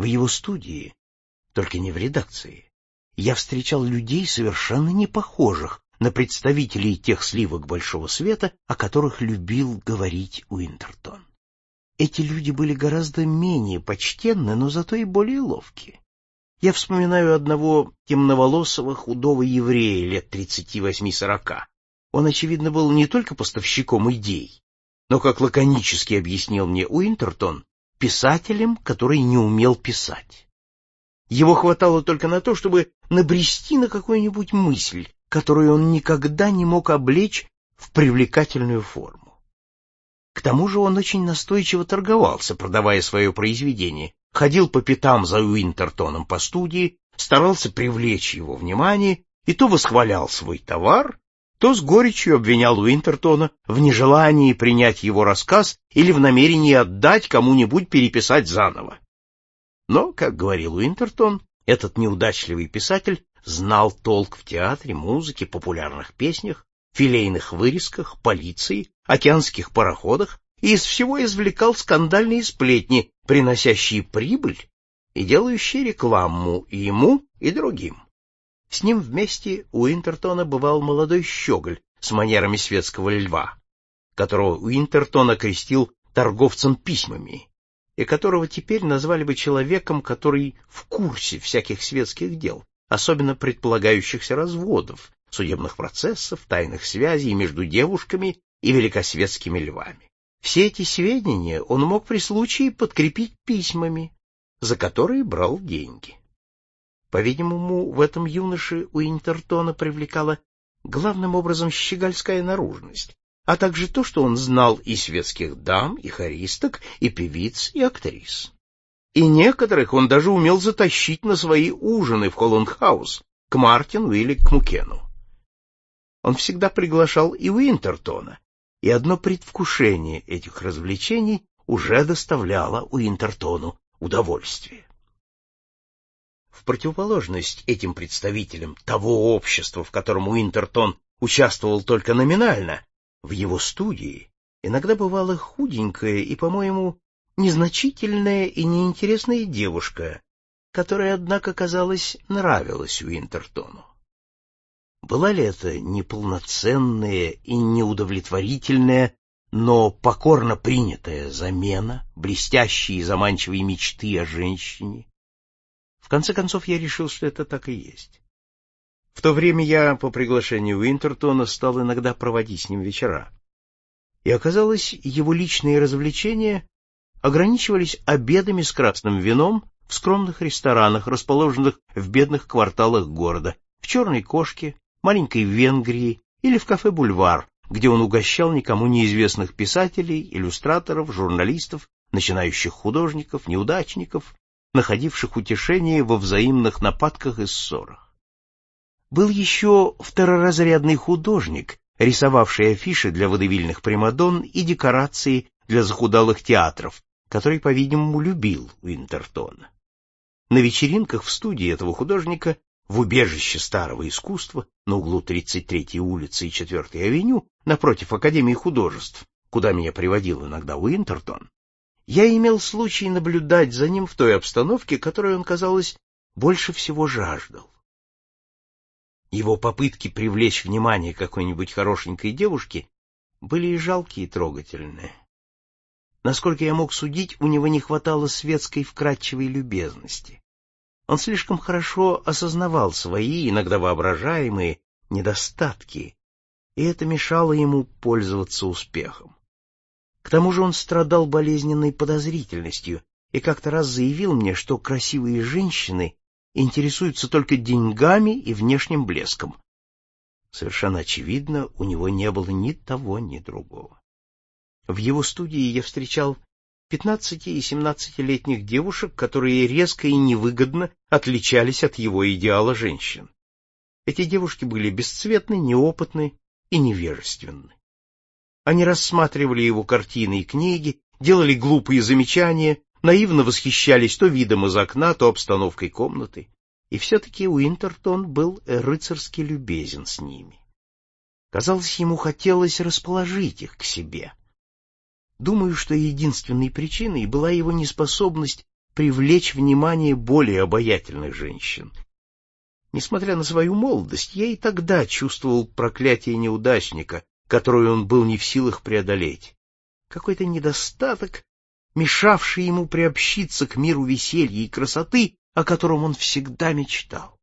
В его студии, только не в редакции, я встречал людей, совершенно не похожих на представителей тех сливок большого света, о которых любил говорить Уинтертон. Эти люди были гораздо менее почтенны, но зато и более ловкие. Я вспоминаю одного темноволосого худого еврея лет 38-40. Он, очевидно, был не только поставщиком идей, но, как лаконически объяснил мне Уинтертон, писателем, который не умел писать. Его хватало только на то, чтобы набрести на какую-нибудь мысль, которую он никогда не мог облечь в привлекательную форму. К тому же он очень настойчиво торговался, продавая свое произведение, ходил по пятам за Уинтертоном по студии, старался привлечь его внимание и то восхвалял свой товар, то с горечью обвинял Уинтертона в нежелании принять его рассказ или в намерении отдать кому-нибудь переписать заново. Но, как говорил Уинтертон, этот неудачливый писатель знал толк в театре, музыке, популярных песнях, филейных вырезках, полиции, океанских пароходах и из всего извлекал скандальные сплетни, приносящие прибыль и делающие рекламу и ему, и другим. С ним вместе у Уинтертона бывал молодой щеголь с манерами светского льва, которого Уинтертон окрестил торговцем письмами, и которого теперь назвали бы человеком, который в курсе всяких светских дел, особенно предполагающихся разводов, судебных процессов, тайных связей между девушками и великосветскими львами. Все эти сведения он мог при случае подкрепить письмами, за которые брал деньги. По-видимому, в этом юноше Уинтертона привлекала главным образом щегольская наружность, а также то, что он знал и светских дам, и хористок, и певиц, и актрис. И некоторых он даже умел затащить на свои ужины в Холланд-хаус, к Мартину или к Мукену. Он всегда приглашал и Уинтертона, и одно предвкушение этих развлечений уже доставляло Уинтертону удовольствие. В противоположность этим представителям того общества, в котором Уинтертон участвовал только номинально, в его студии иногда бывала худенькая и, по-моему, незначительная и неинтересная девушка, которая, однако, казалось, нравилась Уинтертону. Была ли это неполноценная и неудовлетворительная, но покорно принятая замена, блестящие и заманчивые мечты о женщине? В конце концов, я решил, что это так и есть. В то время я, по приглашению Уинтертона, стал иногда проводить с ним вечера. И оказалось, его личные развлечения ограничивались обедами с красным вином в скромных ресторанах, расположенных в бедных кварталах города, в «Черной кошке», маленькой Венгрии или в кафе «Бульвар», где он угощал никому неизвестных писателей, иллюстраторов, журналистов, начинающих художников, неудачников, находивших утешение во взаимных нападках и ссорах. Был еще второразрядный художник, рисовавший афиши для водевильных примадонн и декорации для захудалых театров, который, по-видимому, любил Уинтертона. На вечеринках в студии этого художника в убежище старого искусства на углу 33-й улицы и 4-й авеню, напротив Академии художеств, куда меня приводил иногда Уинтертон, я имел случай наблюдать за ним в той обстановке, которой он, казалось, больше всего жаждал. Его попытки привлечь внимание какой-нибудь хорошенькой девушки были и жалкие, и трогательные. Насколько я мог судить, у него не хватало светской вкрадчивой любезности. Он слишком хорошо осознавал свои, иногда воображаемые, недостатки, и это мешало ему пользоваться успехом. К тому же он страдал болезненной подозрительностью и как-то раз заявил мне, что красивые женщины интересуются только деньгами и внешним блеском. Совершенно очевидно, у него не было ни того, ни другого. В его студии я встречал 15- и 17-летних девушек, которые резко и невыгодно отличались от его идеала женщин. Эти девушки были бесцветны, неопытны и невежественны. Они рассматривали его картины и книги, делали глупые замечания, наивно восхищались то видом из окна, то обстановкой комнаты. И все-таки Уинтертон был рыцарски любезен с ними. Казалось, ему хотелось расположить их к себе. Думаю, что единственной причиной была его неспособность привлечь внимание более обаятельных женщин. Несмотря на свою молодость, я и тогда чувствовал проклятие неудачника, которое он был не в силах преодолеть. Какой-то недостаток, мешавший ему приобщиться к миру веселья и красоты, о котором он всегда мечтал.